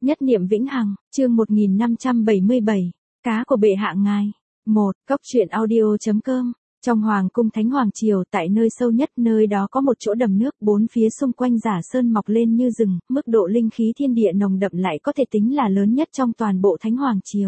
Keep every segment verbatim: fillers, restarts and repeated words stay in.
Nhất niệm vĩnh hằng, chương một nghìn năm trăm bảy mươi bảy, cá của bệ hạ ngài. một. Cốc truyện audio chấm com. Trong hoàng cung Thánh Hoàng Triều, tại nơi sâu nhất, nơi đó có một chỗ đầm nước, bốn phía xung quanh giả sơn mọc lên như rừng, mức độ linh khí thiên địa nồng đậm lại có thể tính là lớn nhất trong toàn bộ Thánh Hoàng Triều.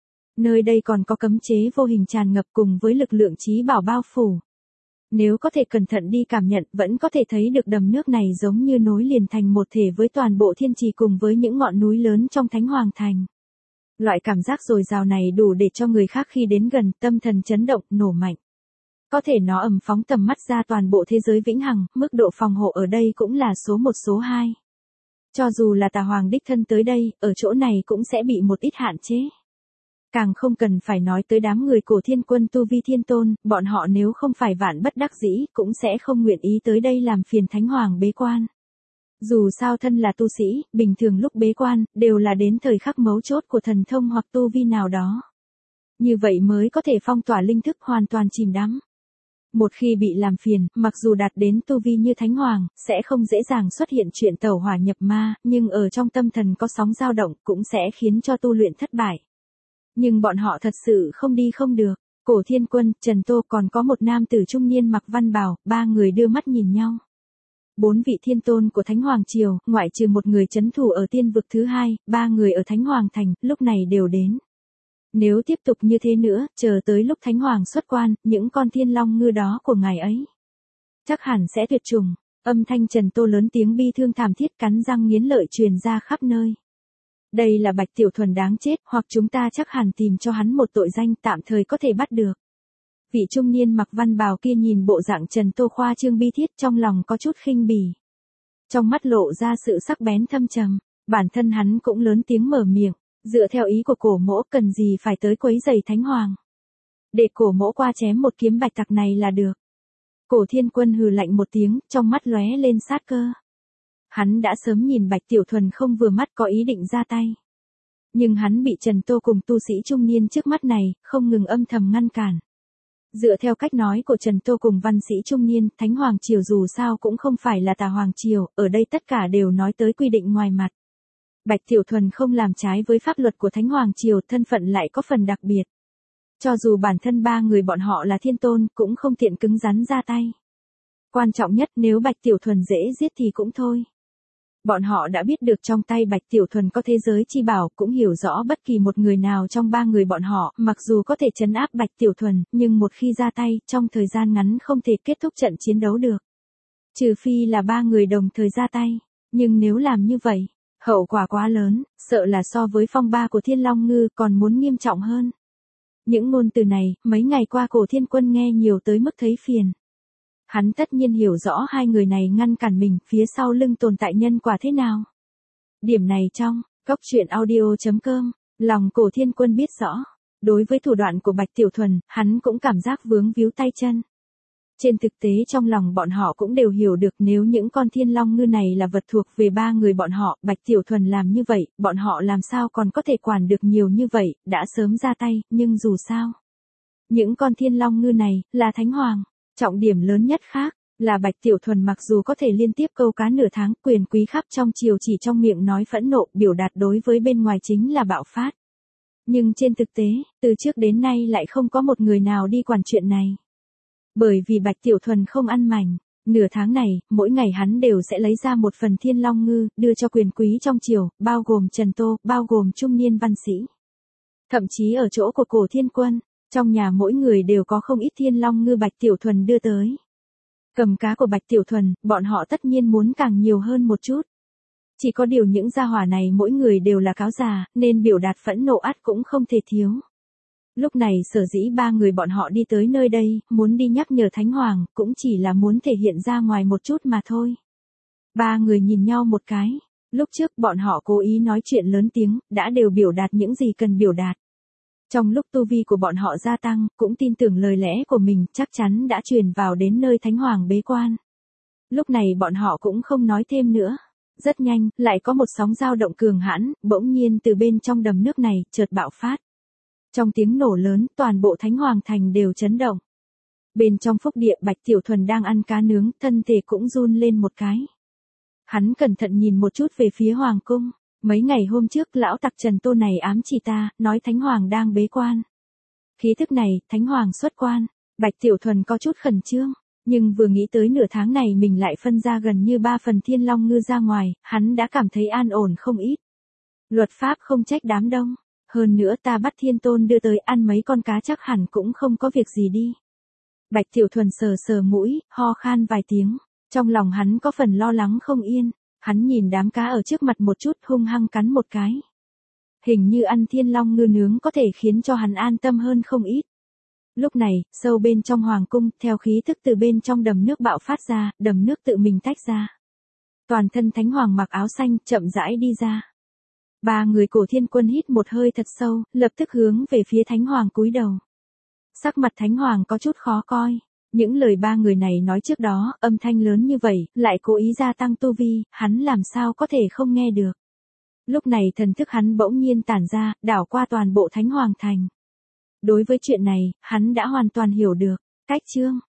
Nơi đây còn có cấm chế vô hình tràn ngập cùng với lực lượng trí bảo bao phủ. Nếu có thể cẩn thận đi cảm nhận, vẫn có thể thấy được đầm nước này giống như nối liền thành một thể với toàn bộ thiên trì cùng với những ngọn núi lớn trong Thánh Hoàng Thành. Loại cảm giác dồi dào này đủ để cho người khác khi đến gần, tâm thần chấn động, nổ mạnh. Có thể nó ầm phóng tầm mắt ra toàn bộ thế giới vĩnh hằng, mức độ phòng hộ ở đây cũng là số một số hai. Cho dù là Tà Hoàng đích thân tới đây, ở chỗ này cũng sẽ bị một ít hạn chế. Càng không cần phải nói tới đám người Cổ Thiên Quân tu vi thiên tôn, bọn họ nếu không phải vạn bất đắc dĩ, cũng sẽ không nguyện ý tới đây làm phiền Thánh Hoàng bế quan. Dù sao thân là tu sĩ, bình thường lúc bế quan, đều là đến thời khắc mấu chốt của thần thông hoặc tu vi nào đó. Như vậy mới có thể phong tỏa linh thức hoàn toàn chìm đắm. Một khi bị làm phiền, mặc dù đạt đến tu vi như Thánh Hoàng, sẽ không dễ dàng xuất hiện chuyện tẩu hỏa nhập ma, nhưng ở trong tâm thần có sóng dao động cũng sẽ khiến cho tu luyện thất bại. Nhưng bọn họ thật sự không đi không được. Cổ Thiên Quân, Trần Tô còn có một nam tử trung niên mặc văn bào, ba người đưa mắt nhìn nhau. Bốn vị thiên tôn của Thánh Hoàng Triều, ngoại trừ một người trấn thủ ở tiên vực thứ hai, ba người ở Thánh Hoàng Thành, lúc này đều đến. Nếu tiếp tục như thế nữa, chờ tới lúc Thánh Hoàng xuất quan, những con thiên long ngư đó của ngài ấy chắc hẳn sẽ tuyệt chủng. Âm thanh Trần Tô lớn tiếng bi thương thảm thiết cắn răng nghiến lợi truyền ra khắp nơi. Đây là Bạch Tiểu Thuần đáng chết, hoặc chúng ta chắc hẳn tìm cho hắn một tội danh tạm thời có thể bắt được. Vị trung niên mặc văn bào kia nhìn bộ dạng Trần Tô khoa trương bi thiết, trong lòng có chút khinh bỉ. Trong mắt lộ ra sự sắc bén thâm trầm, bản thân hắn cũng lớn tiếng mở miệng, dựa theo ý của Cổ Mỗ cần gì phải tới quấy rầy Thánh Hoàng. Để Cổ Mỗ qua chém một kiếm bạch tặc này là được. Cổ Thiên Quân hừ lạnh một tiếng, trong mắt lóe lên sát cơ. Hắn đã sớm nhìn Bạch Tiểu Thuần không vừa mắt có ý định ra tay. Nhưng hắn bị Trần Tô cùng tu sĩ trung niên trước mắt này, không ngừng âm thầm ngăn cản. Dựa theo cách nói của Trần Tô cùng văn sĩ trung niên, Thánh Hoàng Triều dù sao cũng không phải là Tà Hoàng Triều, ở đây tất cả đều nói tới quy định ngoài mặt. Bạch Tiểu Thuần không làm trái với pháp luật của Thánh Hoàng Triều, thân phận lại có phần đặc biệt. Cho dù bản thân ba người bọn họ là thiên tôn, cũng không tiện cứng rắn ra tay. Quan trọng nhất, nếu Bạch Tiểu Thuần dễ giết thì cũng thôi. Bọn họ đã biết được trong tay Bạch Tiểu Thuần có thế giới chi bảo, cũng hiểu rõ bất kỳ một người nào trong ba người bọn họ, mặc dù có thể trấn áp Bạch Tiểu Thuần, nhưng một khi ra tay, trong thời gian ngắn không thể kết thúc trận chiến đấu được. Trừ phi là ba người đồng thời ra tay, nhưng nếu làm như vậy, hậu quả quá lớn, sợ là so với phong ba của Thiên Long Ngư còn muốn nghiêm trọng hơn. Những ngôn từ này, mấy ngày qua Cổ Thiên Quân nghe nhiều tới mức thấy phiền. Hắn tất nhiên hiểu rõ hai người này ngăn cản mình, phía sau lưng tồn tại nhân quả thế nào. Điểm này trong cốc truyện audio chấm com, lòng Cổ Thiên Quân biết rõ. Đối với thủ đoạn của Bạch Tiểu Thuần, hắn cũng cảm giác vướng víu tay chân. Trên thực tế trong lòng bọn họ cũng đều hiểu được, nếu những con thiên long ngư này là vật thuộc về ba người bọn họ, Bạch Tiểu Thuần làm như vậy, bọn họ làm sao còn có thể quản được nhiều như vậy, đã sớm ra tay, nhưng dù sao. Những con thiên long ngư này, là Thánh Hoàng. Trọng điểm lớn nhất khác, là Bạch Tiểu Thuần mặc dù có thể liên tiếp câu cá nửa tháng, quyền quý khắp trong triều chỉ trong miệng nói phẫn nộ, biểu đạt đối với bên ngoài chính là bạo phát. Nhưng trên thực tế, từ trước đến nay lại không có một người nào đi quản chuyện này. Bởi vì Bạch Tiểu Thuần không ăn mảnh, nửa tháng này, mỗi ngày hắn đều sẽ lấy ra một phần thiên long ngư, đưa cho quyền quý trong triều, bao gồm Trần Tô, bao gồm trung niên văn sĩ. Thậm chí ở chỗ của Cổ Thiên Quân, trong nhà mỗi người đều có không ít thiên long ngư Bạch Tiểu Thuần đưa tới. Cầm cá của Bạch Tiểu Thuần, bọn họ tất nhiên muốn càng nhiều hơn một chút. Chỉ có điều những gia hỏa này mỗi người đều là cáo già, nên biểu đạt phẫn nộ ắt cũng không thể thiếu. Lúc này sở dĩ ba người bọn họ đi tới nơi đây, muốn đi nhắc nhở Thánh Hoàng, cũng chỉ là muốn thể hiện ra ngoài một chút mà thôi. Ba người nhìn nhau một cái, lúc trước bọn họ cố ý nói chuyện lớn tiếng, đã đều biểu đạt những gì cần biểu đạt. Trong lúc tu vi của bọn họ gia tăng, cũng tin tưởng lời lẽ của mình chắc chắn đã truyền vào đến nơi Thánh Hoàng bế quan. Lúc này bọn họ cũng không nói thêm nữa. Rất nhanh, lại có một sóng dao động cường hãn, bỗng nhiên từ bên trong đầm nước này, chợt bạo phát. Trong tiếng nổ lớn, toàn bộ Thánh Hoàng Thành đều chấn động. Bên trong phúc địa Bạch Tiểu Thuần đang ăn cá nướng, thân thể cũng run lên một cái. Hắn cẩn thận nhìn một chút về phía Hoàng cung. Mấy ngày hôm trước lão tặc Trần Tô này ám chỉ ta, nói Thánh Hoàng đang bế quan. Khí thức này, Thánh Hoàng xuất quan. Bạch Tiểu Thuần có chút khẩn trương, nhưng vừa nghĩ tới nửa tháng này mình lại phân ra gần như ba phần thiên long ngư ra ngoài, hắn đã cảm thấy an ổn không ít. Luật pháp không trách đám đông, hơn nữa ta bắt Thiên Tôn đưa tới ăn mấy con cá chắc hẳn cũng không có việc gì đi. Bạch Tiểu Thuần sờ sờ mũi, ho khan vài tiếng, trong lòng hắn có phần lo lắng không yên, hắn nhìn đám cá ở trước mặt một chút hung hăng cắn một cái. Hình như ăn thiên long ngư nướng có thể khiến cho hắn an tâm hơn không ít. Lúc này, sâu bên trong hoàng cung, theo khí thức từ bên trong đầm nước bạo phát ra, đầm nước tự mình tách ra. Toàn thân Thánh Hoàng mặc áo xanh, chậm rãi đi ra. Ba người Cổ Thiên Quân hít một hơi thật sâu, lập tức hướng về phía Thánh Hoàng cúi đầu. Sắc mặt Thánh Hoàng có chút khó coi. Những lời ba người này nói trước đó, âm thanh lớn như vậy, lại cố ý gia tăng tu vi, hắn làm sao có thể không nghe được. Lúc này thần thức hắn bỗng nhiên tản ra, đảo qua toàn bộ Thánh Hoàng thành. Đối với chuyện này, hắn đã hoàn toàn hiểu được. Cách chương